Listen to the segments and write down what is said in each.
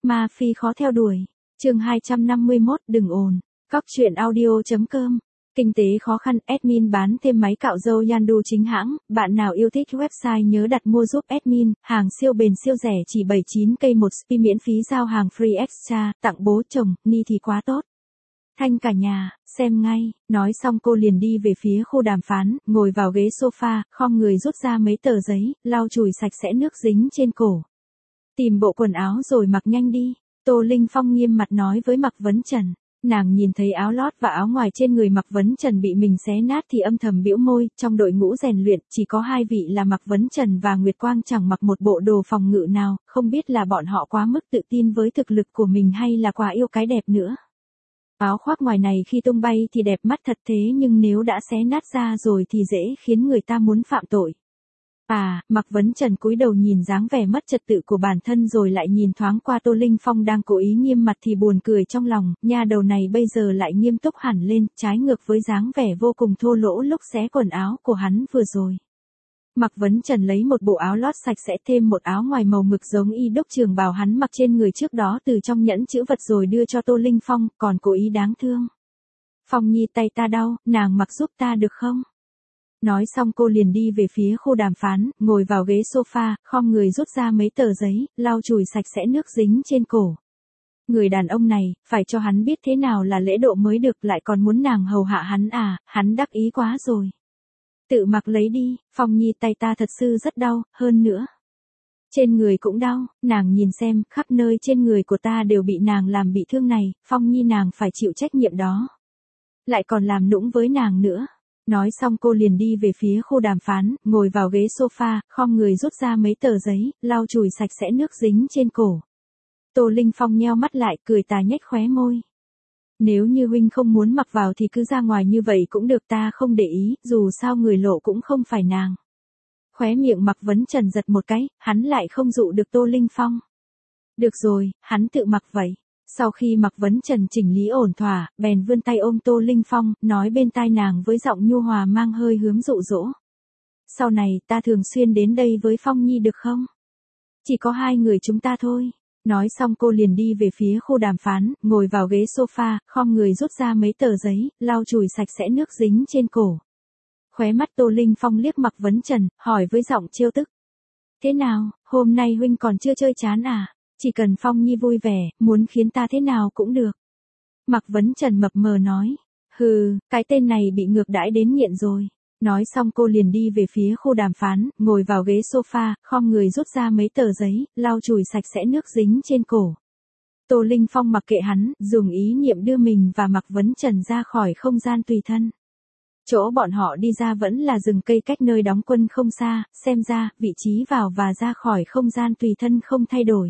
Ma Phi khó theo đuổi. Chương 251, đừng ồn. Cóc truyện audio.com. Kinh tế khó khăn, admin bán thêm máy cạo râu Yandu chính hãng, bạn nào yêu thích website nhớ đặt mua giúp admin, hàng siêu bền siêu rẻ chỉ 79k một spi miễn phí giao hàng free extra, tặng bố chồng, ni thì quá tốt. Thanh cả nhà, xem ngay, nói xong cô liền đi về phía khu đàm phán, ngồi vào ghế sofa, khom người rút ra mấy tờ giấy, lau chùi sạch sẽ nước dính trên cổ. Tìm bộ quần áo rồi mặc nhanh đi, Tô Linh Phong nghiêm mặt nói với Mạc Vấn Trần. Nàng nhìn thấy áo lót và áo ngoài trên người Mạc Vấn Trần bị mình xé nát thì âm thầm bĩu môi, trong đội ngũ rèn luyện chỉ có hai vị là Mạc Vấn Trần và Nguyệt Quang chẳng mặc một bộ đồ phòng ngự nào, không biết là bọn họ quá mức tự tin với thực lực của mình hay là quá yêu cái đẹp nữa. Áo khoác ngoài này khi tung bay thì đẹp mắt thật thế nhưng nếu đã xé nát ra rồi thì dễ khiến người ta muốn phạm tội. Mạc Vấn Trần cúi đầu nhìn dáng vẻ mất trật tự của bản thân rồi lại nhìn thoáng qua Tô Linh Phong đang cố ý nghiêm mặt thì buồn cười trong lòng, nha đầu này bây giờ lại nghiêm túc hẳn lên, trái ngược với dáng vẻ vô cùng thô lỗ lúc xé quần áo của hắn vừa rồi. Mạc Vấn Trần lấy một bộ áo lót sạch sẽ thêm một áo ngoài màu mực giống y đúc trường bào hắn mặc trên người trước đó từ trong nhẫn chữ vật rồi đưa cho Tô Linh Phong, còn cố ý đáng thương. Phong Nhi tay ta đau, nàng mặc giúp ta được không? Nói xong cô liền đi về phía khu đàm phán, ngồi vào ghế sofa, khom người rút ra mấy tờ giấy, lau chùi sạch sẽ nước dính trên cổ. Người đàn ông này, phải cho hắn biết thế nào là lễ độ mới được lại còn muốn nàng hầu hạ hắn hắn đắc ý quá rồi. Tự mặc lấy đi, Phong Nhi tay ta thật sự rất đau, hơn nữa. Trên người cũng đau, nàng nhìn xem, khắp nơi trên người của ta đều bị nàng làm bị thương này, Phong Nhi nàng phải chịu trách nhiệm đó. Lại còn làm nũng với nàng nữa. Nói xong cô liền đi về phía khu đàm phán, ngồi vào ghế sofa, khom người rút ra mấy tờ giấy, lau chùi sạch sẽ nước dính trên cổ. Tô Linh Phong nheo mắt lại, cười tà nhếch khóe môi. Nếu như huynh không muốn mặc vào thì cứ ra ngoài như vậy cũng được, ta không để ý, dù sao người lộ cũng không phải nàng. Khóe miệng Mạc Vấn Trần giật một cái, hắn lại không dụ được Tô Linh Phong. Được rồi, hắn tự mặc vậy. Sau khi Mạc Vấn Trần chỉnh lý ổn thỏa, bèn vươn tay ôm Tô Linh Phong, nói bên tai nàng với giọng nhu hòa mang hơi hướng dụ dỗ. Sau này ta thường xuyên đến đây với Phong Nhi được không? Chỉ có hai người chúng ta thôi. Nói xong cô liền đi về phía khu đàm phán, ngồi vào ghế sofa, khom người rút ra mấy tờ giấy, lau chùi sạch sẽ nước dính trên cổ. Khóe mắt Tô Linh Phong liếc Mạc Vấn Trần, hỏi với giọng trêu tức. Thế nào, hôm nay huynh còn chưa chơi chán à? Chỉ cần Phong Nhi vui vẻ, muốn khiến ta thế nào cũng được. Mạc Vấn Trần mập mờ nói. Hừ, cái tên này bị ngược đãi đến nghiện rồi. Nói xong cô liền đi về phía khu đàm phán, ngồi vào ghế sofa, khom người rút ra mấy tờ giấy, lau chùi sạch sẽ nước dính trên cổ. Tô Linh Phong mặc kệ hắn, dùng ý niệm đưa mình và Mạc Vấn Trần ra khỏi không gian tùy thân. Chỗ bọn họ đi ra vẫn là rừng cây cách nơi đóng quân không xa, xem ra, vị trí vào và ra khỏi không gian tùy thân không thay đổi.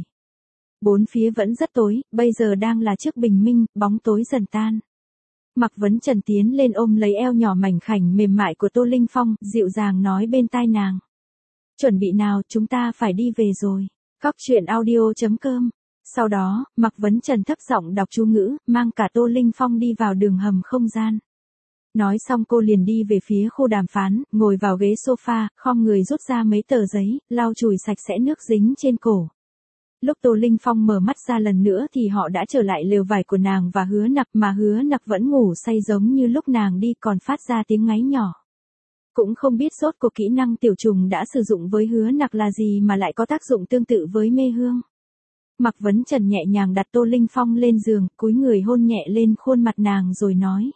Bốn phía vẫn rất tối, bây giờ đang là trước bình minh, bóng tối dần tan. Mạc Vấn Trần tiến lên ôm lấy eo nhỏ mảnh khảnh mềm mại của Tô Linh Phong, dịu dàng nói bên tai nàng. Chuẩn bị nào, chúng ta phải đi về rồi. Cóc truyện audio.com. Sau đó, Mạc Vấn Trần thấp giọng đọc chú ngữ, mang cả Tô Linh Phong đi vào đường hầm không gian. Nói xong cô liền đi về phía khu đàm phán, ngồi vào ghế sofa, khom người rút ra mấy tờ giấy, lau chùi sạch sẽ nước dính trên cổ. Lúc Tô Linh Phong mở mắt ra lần nữa thì họ đã trở lại lều vải của nàng và Hứa Nặc mà Hứa Nặc vẫn ngủ say giống như lúc nàng đi còn phát ra tiếng ngáy nhỏ. Cũng không biết rốt cuộc kỹ năng tiểu trùng đã sử dụng với Hứa Nặc là gì mà lại có tác dụng tương tự với mê hương. Mạc Vấn Trần nhẹ nhàng đặt Tô Linh Phong lên giường, cúi người hôn nhẹ lên khuôn mặt nàng rồi nói.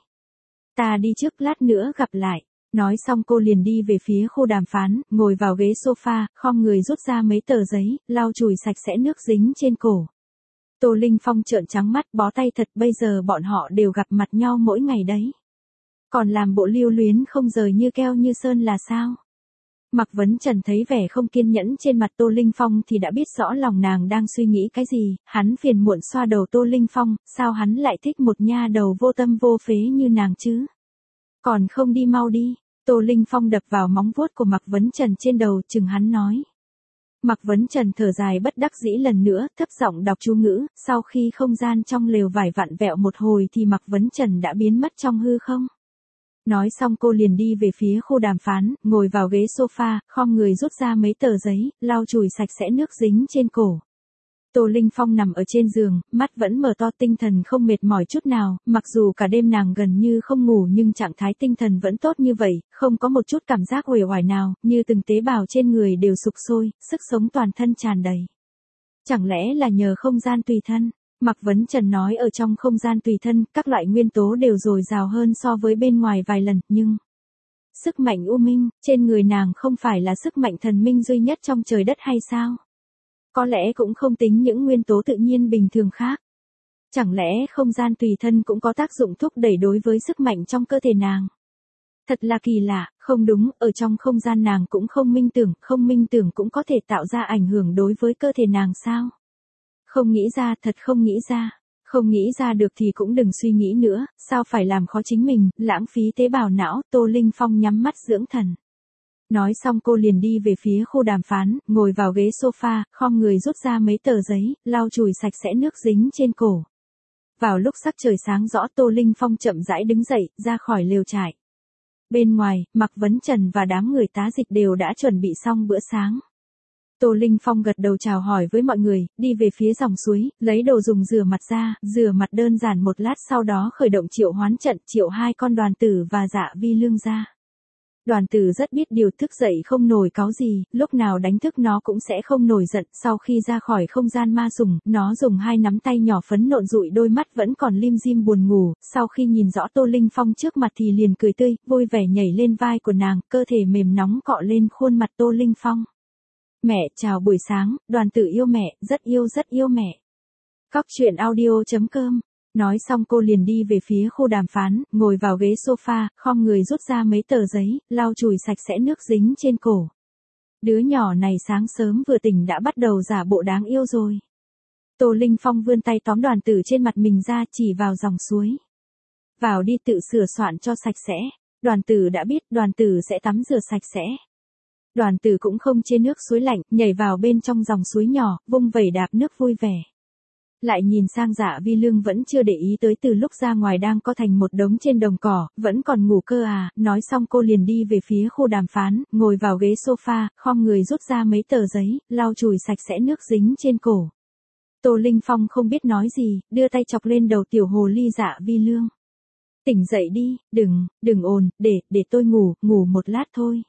Ta đi trước, lát nữa gặp lại. Nói xong cô liền đi về phía khu đàm phán, ngồi vào ghế sofa, khom người rút ra mấy tờ giấy, lau chùi sạch sẽ nước dính trên cổ. Tô Linh Phong trợn trắng mắt, bó tay thật, bây giờ bọn họ đều gặp mặt nhau mỗi ngày đấy. Còn làm bộ lưu luyến không rời như keo như sơn là sao? Mạc Vấn Trần thấy vẻ không kiên nhẫn trên mặt Tô Linh Phong thì đã biết rõ lòng nàng đang suy nghĩ cái gì, hắn phiền muộn xoa đầu Tô Linh Phong, sao hắn lại thích một nha đầu vô tâm vô phế như nàng chứ? Còn không đi mau đi. Tô Linh Phong đập vào móng vuốt của Mạc Vấn Trần trên đầu, chừng hắn nói. Mạc Vấn Trần thở dài bất đắc dĩ lần nữa, thấp giọng đọc chú ngữ, sau khi không gian trong lều vải vặn vẹo một hồi thì Mạc Vấn Trần đã biến mất trong hư không. Nói xong cô liền đi về phía khu đàm phán, ngồi vào ghế sofa, khom người rút ra mấy tờ giấy, lau chùi sạch sẽ nước dính trên cổ. Tô Linh Phong nằm ở trên giường, mắt vẫn mở to, tinh thần không mệt mỏi chút nào, mặc dù cả đêm nàng gần như không ngủ nhưng trạng thái tinh thần vẫn tốt như vậy, không có một chút cảm giác uể oải nào, như từng tế bào trên người đều sục sôi, sức sống toàn thân tràn đầy. Chẳng lẽ là nhờ không gian tùy thân? Mạc Vấn Trần nói ở trong không gian tùy thân, các loại nguyên tố đều dồi dào hơn so với bên ngoài vài lần, nhưng sức mạnh u minh, trên người nàng không phải là sức mạnh thần minh duy nhất trong trời đất hay sao? Có lẽ cũng không tính những nguyên tố tự nhiên bình thường khác. Chẳng lẽ không gian tùy thân cũng có tác dụng thúc đẩy đối với sức mạnh trong cơ thể nàng? Thật là kỳ lạ, không đúng, ở trong không gian nàng cũng không minh tưởng cũng có thể tạo ra ảnh hưởng đối với cơ thể nàng sao? Không nghĩ ra, thật không nghĩ ra. Không nghĩ ra được thì cũng đừng suy nghĩ nữa, sao phải làm khó chính mình, lãng phí tế bào não. Tô Linh Phong nhắm mắt dưỡng thần. Nói xong cô liền đi về phía khu đàm phán, ngồi vào ghế sofa, khom người rút ra mấy tờ giấy, lau chùi sạch sẽ nước dính trên cổ. Vào lúc sắc trời sáng rõ, Tô Linh Phong chậm rãi đứng dậy, ra khỏi lều trại. Bên ngoài, Mạc Vấn Trần và đám người tá dịch đều đã chuẩn bị xong bữa sáng. Tô Linh Phong gật đầu chào hỏi với mọi người, đi về phía dòng suối, lấy đồ dùng rửa mặt ra, rửa mặt đơn giản một lát, sau đó khởi động triệu hoán trận, triệu hai con Đoàn Tử và Dạ Vi Lương ra. Đoàn Tử rất biết điều, thức dậy không nổi cáu gì, lúc nào đánh thức nó cũng sẽ không nổi giận. Sau khi ra khỏi không gian ma sùng, nó dùng hai nắm tay nhỏ phấn nộn dụi đôi mắt vẫn còn lim dim buồn ngủ, sau khi nhìn rõ Tô Linh Phong trước mặt thì liền cười tươi, vui vẻ nhảy lên vai của nàng, cơ thể mềm nóng cọ lên khuôn mặt Tô Linh Phong. Mẹ, chào buổi sáng, Đoàn Tử yêu mẹ, rất yêu mẹ. Cóc truyện audio.com. Nói xong cô liền đi về phía khu đàm phán, ngồi vào ghế sofa, khom người rút ra mấy tờ giấy, lau chùi sạch sẽ nước dính trên cổ. Đứa nhỏ này sáng sớm vừa tỉnh đã bắt đầu giả bộ đáng yêu rồi. Tô Linh Phong vươn tay tóm Đoàn Tử trên mặt mình ra, chỉ vào dòng suối. Vào đi, tự sửa soạn cho sạch sẽ. Đoàn Tử đã biết, Đoàn Tử sẽ tắm rửa sạch sẽ. Đoàn Tử cũng không chê nước suối lạnh, nhảy vào bên trong dòng suối nhỏ, vung vẩy đạp nước vui vẻ. Lại nhìn sang Dạ Vi Lương vẫn chưa để ý tới, từ lúc ra ngoài đang co thành một đống trên đồng cỏ, vẫn còn ngủ cơ à. Nói xong cô liền đi về phía khu đàm phán, ngồi vào ghế sofa, khom người rút ra mấy tờ giấy, lau chùi sạch sẽ nước dính trên cổ. Tô Linh Phong không biết nói gì, đưa tay chọc lên đầu tiểu hồ ly Dạ Vi Lương. Tỉnh dậy đi, đừng ồn, để tôi ngủ một lát thôi.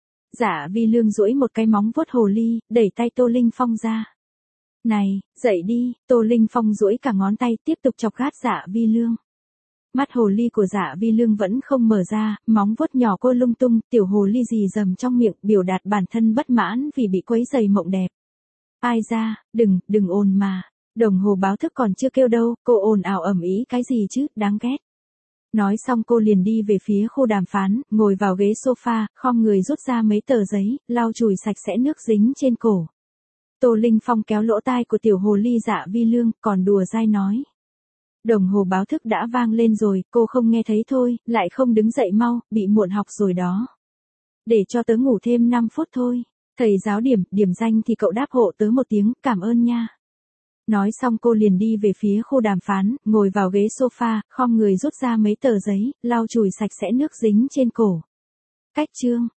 Dạ Vi Lương duỗi một cái móng vuốt hồ ly, đẩy tay Tô Linh Phong ra. Này, dậy đi. Tô Linh Phong duỗi cả ngón tay, tiếp tục chọc gát Dạ Vi Lương. Mắt hồ ly của Dạ Vi Lương vẫn không mở ra, móng vuốt nhỏ cô lung tung, tiểu hồ ly rì rầm trong miệng, biểu đạt bản thân bất mãn vì bị quấy rầy mộng đẹp. Ai ra, đừng ồn mà. Đồng hồ báo thức còn chưa kêu đâu, cô ồn ào ầm ĩ cái gì chứ, đáng ghét. Nói xong cô liền đi về phía khu đàm phán, ngồi vào ghế sofa, khom người rút ra mấy tờ giấy, lau chùi sạch sẽ nước dính trên cổ. Tô Linh Phong kéo lỗ tai của tiểu hồ ly Dạ Vi Lương, còn đùa dai nói. Đồng hồ báo thức đã vang lên rồi, cô không nghe thấy thôi, lại không đứng dậy mau, bị muộn học rồi đó. Để cho tớ ngủ thêm 5 phút thôi. Thầy giáo điểm danh thì cậu đáp hộ tớ một tiếng, cảm ơn nha. Nói xong cô liền đi về phía khu đàm phán, ngồi vào ghế sofa, khom người rút ra mấy tờ giấy, lau chùi sạch sẽ nước dính trên cổ. Cách chương.